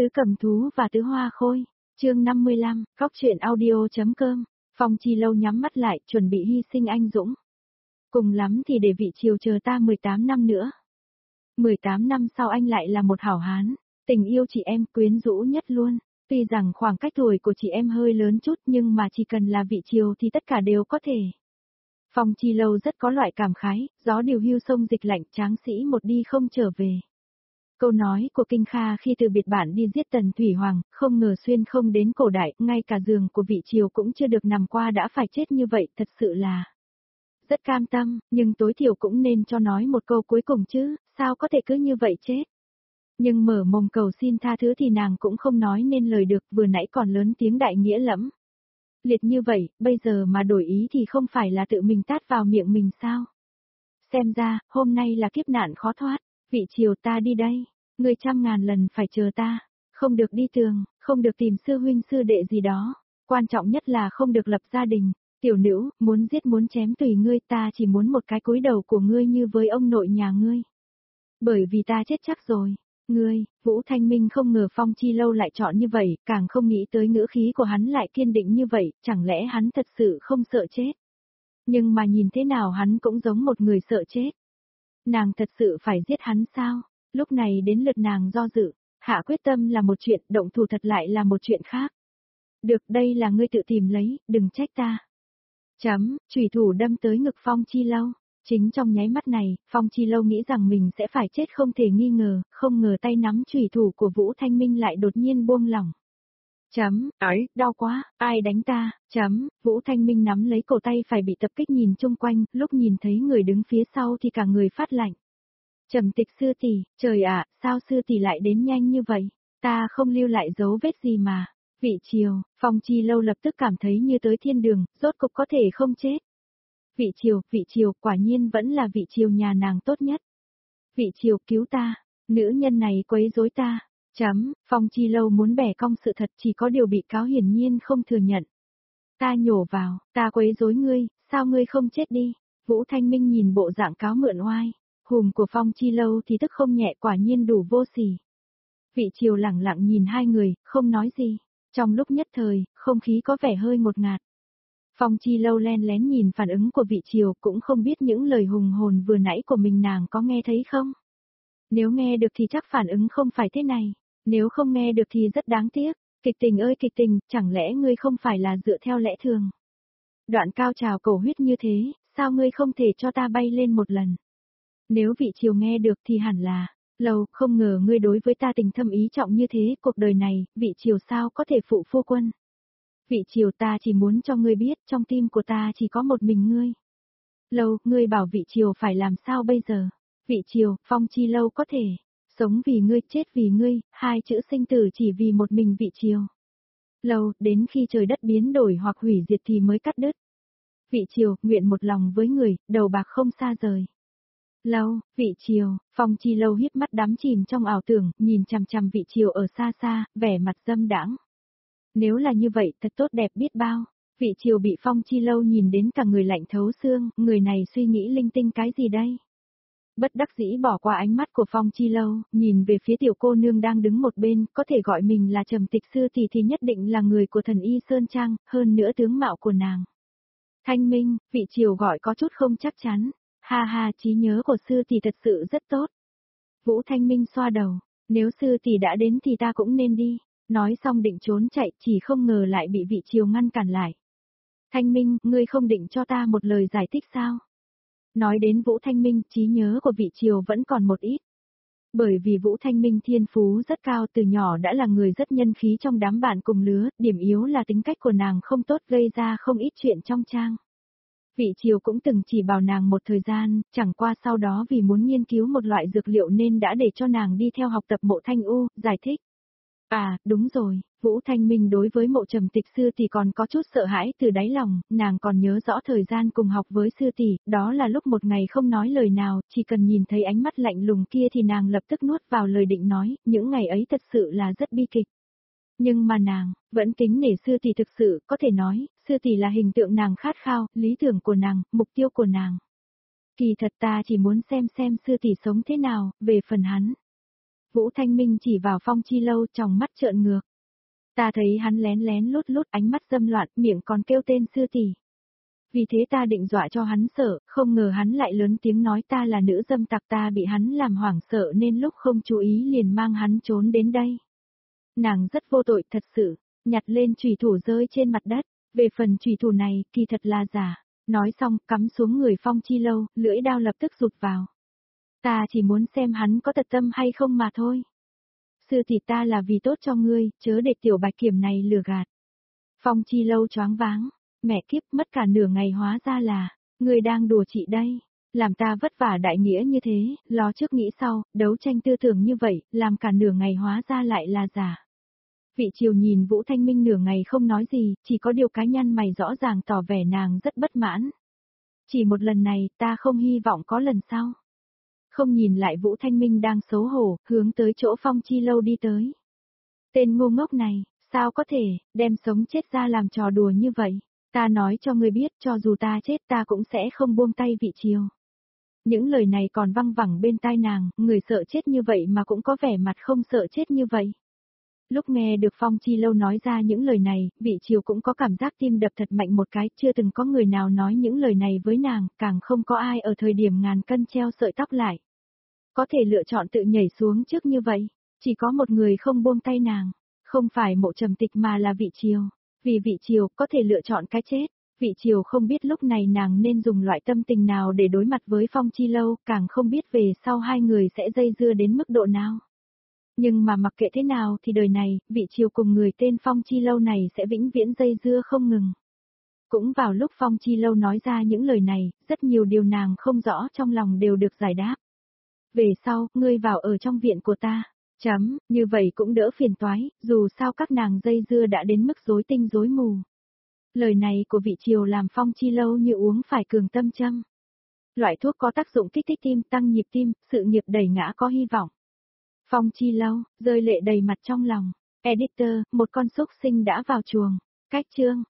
Tứ Cầm Thú và Tứ Hoa Khôi, chương 55, Cóc truyện audio.com. Phong Chi Lâu nhắm mắt lại, chuẩn bị hy sinh anh dũng. Cùng lắm thì để vị triều chờ ta 18 năm nữa. 18 năm sau anh lại là một hảo hán, tình yêu chị em quyến rũ nhất luôn. Tuy rằng khoảng cách tuổi của chị em hơi lớn chút nhưng mà chỉ cần là vị triều thì tất cả đều có thể. Phong Chi Lâu rất có loại cảm khái, gió điều hưu sông dịch lạnh, tráng sĩ một đi không trở về. Câu nói của Kinh Kha khi từ biệt bạn đi giết Tần Thủy Hoàng, không ngờ xuyên không đến cổ đại, ngay cả giường của vị triều cũng chưa được nằm qua đã phải chết như vậy, thật sự là rất cam tâm, nhưng tối thiểu cũng nên cho nói một câu cuối cùng chứ, sao có thể cứ như vậy chết. Nhưng mở mồm cầu xin tha thứ thì nàng cũng không nói nên lời được, vừa nãy còn lớn tiếng đại nghĩa lẫm liệt như vậy, bây giờ mà đổi ý thì không phải là tự mình tát vào miệng mình sao? Xem ra, hôm nay là kiếp nạn khó thoát, vị triều ta đi đây, ngươi trăm ngàn lần phải chờ ta, không được đi tường, không được tìm sư huynh sư đệ gì đó, quan trọng nhất là không được lập gia đình, tiểu nữ, muốn giết muốn chém tùy ngươi, ta chỉ muốn một cái cúi đầu của ngươi như với ông nội nhà ngươi. Bởi vì ta chết chắc rồi. Ngươi, Vũ Thanh Minh không ngờ Phong Chi Lâu lại chọn như vậy, càng không nghĩ tới ngữ khí của hắn lại kiên định như vậy, chẳng lẽ hắn thật sự không sợ chết. Nhưng mà nhìn thế nào hắn cũng giống một người sợ chết. Nàng thật sự phải giết hắn sao? Lúc này đến lượt nàng do dự, hạ quyết tâm là một chuyện, động thủ thật lại là một chuyện khác. Được, đây là ngươi tự tìm lấy, đừng trách ta. Chủy thủ đâm tới ngực Phong Chi Lâu. Chính trong nháy mắt này, Phong Chi Lâu nghĩ rằng mình sẽ phải chết không thể nghi ngờ, không ngờ tay nắm chủy thủ của Vũ Thanh Minh lại đột nhiên buông lỏng. Ấy, đau quá, ai đánh ta? Vũ Thanh Minh nắm lấy cổ tay phải bị tập kích nhìn chung quanh, lúc nhìn thấy người đứng phía sau thì cả người phát lạnh. Trầm Tịch sư tỷ, trời ạ, sao sư tỷ lại đến nhanh như vậy? Ta không lưu lại dấu vết gì mà. Vị triều, Phong Chi Lâu lập tức cảm thấy như tới thiên đường, rốt cục có thể không chết. Vị triều, quả nhiên vẫn là vị triều nhà nàng tốt nhất. Vị triều cứu ta, nữ nhân này quấy rối ta. Phong Chi Lâu muốn bẻ cong sự thật, chỉ có điều bị cáo hiển nhiên không thừa nhận. Ta nhổ vào, ta quấy rối ngươi, sao ngươi không chết đi? Vũ Thanh Minh nhìn bộ dạng cáo mượn oai, hùm của Phong Chi Lâu thì tức không nhẹ, quả nhiên đủ vô sỉ. Vị triều lẳng lặng nhìn hai người, không nói gì. Trong lúc nhất thời, không khí có vẻ hơi ngột ngạt. Phong Chi Lâu len lén nhìn phản ứng của vị triều, cũng không biết những lời hùng hồn vừa nãy của mình nàng có nghe thấy không? Nếu nghe được thì chắc phản ứng không phải thế này, nếu không nghe được thì rất đáng tiếc. Kịch tình ơi kịch tình, chẳng lẽ ngươi không phải là dựa theo lẽ thường? Đoạn cao trào cầu huyết như thế, sao ngươi không thể cho ta bay lên một lần? Nếu vị triều nghe được thì hẳn là, Lâu, không ngờ ngươi đối với ta tình thâm ý trọng như thế, cuộc đời này, vị triều sao có thể phụ phu quân? Vị triều, ta chỉ muốn cho ngươi biết, trong tim của ta chỉ có một mình ngươi. Lâu, ngươi bảo vị triều phải làm sao bây giờ? Vị triều, Phong Chi Lâu có thể sống vì ngươi, chết vì ngươi, hai chữ sinh tử chỉ vì một mình vị triều. Lâu, đến khi trời đất biến đổi hoặc hủy diệt thì mới cắt đứt. Vị triều, nguyện một lòng với người, đầu bạc không xa rời. Lâu, vị triều, Phong Chi Lâu híp mắt đắm chìm trong ảo tưởng, nhìn chằm chằm vị triều ở xa xa, vẻ mặt dâm đãng. Nếu là như vậy, thật tốt đẹp biết bao. Vị triều bị Phong Chi Lâu nhìn đến cả người lạnh thấu xương, người này suy nghĩ linh tinh cái gì đây? Bất đắc dĩ bỏ qua ánh mắt của Phong Chi Lâu, nhìn về phía tiểu cô nương đang đứng một bên, có thể gọi mình là Trầm Tịch sư tỷ thì nhất định là người của thần y Sơn Trang, hơn nữa tướng mạo của nàng. Thanh Minh, vị triều gọi có chút không chắc chắn. Ha ha, trí nhớ của sư tỷ thật sự rất tốt. Vũ Thanh Minh xoa đầu, nếu sư tỷ đã đến thì ta cũng nên đi. Nói xong định trốn chạy, chỉ không ngờ lại bị vị triều ngăn cản lại. Thanh Minh, ngươi không định cho ta một lời giải thích sao? Nói đến Vũ Thanh Minh, trí nhớ của vị triều vẫn còn một ít. Bởi vì Vũ Thanh Minh thiên phú rất cao, từ nhỏ đã là người rất nhân khí trong đám bạn cùng lứa, điểm yếu là tính cách của nàng không tốt, gây ra không ít chuyện trong trang. Vị triều cũng từng chỉ bảo nàng một thời gian, chẳng qua sau đó vì muốn nghiên cứu một loại dược liệu nên đã để cho nàng đi theo học tập Mộ Thanh U, giải thích. À, đúng rồi, Vũ Thanh Minh đối với Mộ Trầm Tịch sư tỷ còn có chút sợ hãi từ đáy lòng, nàng còn nhớ rõ thời gian cùng học với sư tỷ, đó là lúc một ngày không nói lời nào, chỉ cần nhìn thấy ánh mắt lạnh lùng kia thì nàng lập tức nuốt vào lời định nói, những ngày ấy thật sự là rất bi kịch. Nhưng mà nàng, vẫn kính nể sư tỷ thực sự, có thể nói, sư tỷ là hình tượng nàng khát khao, lý tưởng của nàng, mục tiêu của nàng. Kỳ thật ta chỉ muốn xem sư tỷ sống thế nào, về phần hắn. Vũ Thanh Minh chỉ vào Phong Chi Lâu tròng mắt trợn ngược. Ta thấy hắn lén lén lút lút ánh mắt dâm loạn, miệng còn kêu tên sư tỷ. Vì thế ta định dọa cho hắn sợ, không ngờ hắn lại lớn tiếng nói ta là nữ dâm tặc, ta bị hắn làm hoảng sợ nên lúc không chú ý liền mang hắn trốn đến đây. Nàng rất vô tội thật sự, nhặt lên chùy thủ rơi trên mặt đất, về phần chùy thủ này kỳ thật là giả. Nói xong cắm xuống người Phong Chi Lâu, lưỡi đao lập tức rụt vào. Ta chỉ muốn xem hắn có thật tâm hay không mà thôi. Sư tỷ ta là vì tốt cho ngươi, chớ để tiểu bạch kiểm này lừa gạt. Phong Chi Lâu choáng váng, mẹ kiếp mất cả nửa ngày hóa ra là, ngươi đang đùa chị đây. Làm ta vất vả đại nghĩa như thế, lo trước nghĩ sau, đấu tranh tư tưởng như vậy, làm cả nửa ngày hóa ra lại là giả. Vị Triều nhìn Vũ Thanh Minh nửa ngày không nói gì, chỉ có điều cái nhăn mày rõ ràng tỏ vẻ nàng rất bất mãn. Chỉ một lần này, ta không hy vọng có lần sau. Không nhìn lại Vũ Thanh Minh đang xấu hổ, hướng tới chỗ Phong Chi Lâu đi tới. Tên ngu ngốc này, sao có thể, đem sống chết ra làm trò đùa như vậy? Ta nói cho ngươi biết, cho dù ta chết ta cũng sẽ không buông tay Vị Triều. Những lời này còn văng vẳng bên tai nàng, người sợ chết như vậy mà cũng có vẻ mặt không sợ chết như vậy. Lúc nghe được Phong Chi Lâu nói ra những lời này, Vị Triều cũng có cảm giác tim đập thật mạnh một cái, chưa từng có người nào nói những lời này với nàng, càng không có ai ở thời điểm ngàn cân treo sợi tóc lại. Có thể lựa chọn tự nhảy xuống trước như vậy, chỉ có một người không buông tay nàng, không phải Mộ Trầm Tịch mà là Vị Triều. Vì Vị Triều có thể lựa chọn cái chết, Vị Triều không biết lúc này nàng nên dùng loại tâm tình nào để đối mặt với Phong Chi Lâu, càng không biết về sau hai người sẽ dây dưa đến mức độ nào. Nhưng mà mặc kệ thế nào thì đời này, Vị Triều cùng người tên Phong Chi Lâu này sẽ vĩnh viễn dây dưa không ngừng. Cũng vào lúc Phong Chi Lâu nói ra những lời này, rất nhiều điều nàng không rõ trong lòng đều được giải đáp. Về sau, ngươi vào ở trong viện của ta. Như vậy cũng đỡ phiền toái, dù sao các nàng dây dưa đã đến mức rối tinh rối mù. Lời này của Vị Triều làm Phong Chi Lâu như uống phải cường tâm châm. Loại thuốc có tác dụng kích thích tim, tăng nhịp tim, sự nghiệp đẩy ngã có hy vọng. Phong Chi Lâu, rơi lệ đầy mặt trong lòng. Editor, một con súc sinh đã vào chuồng. Cách chương.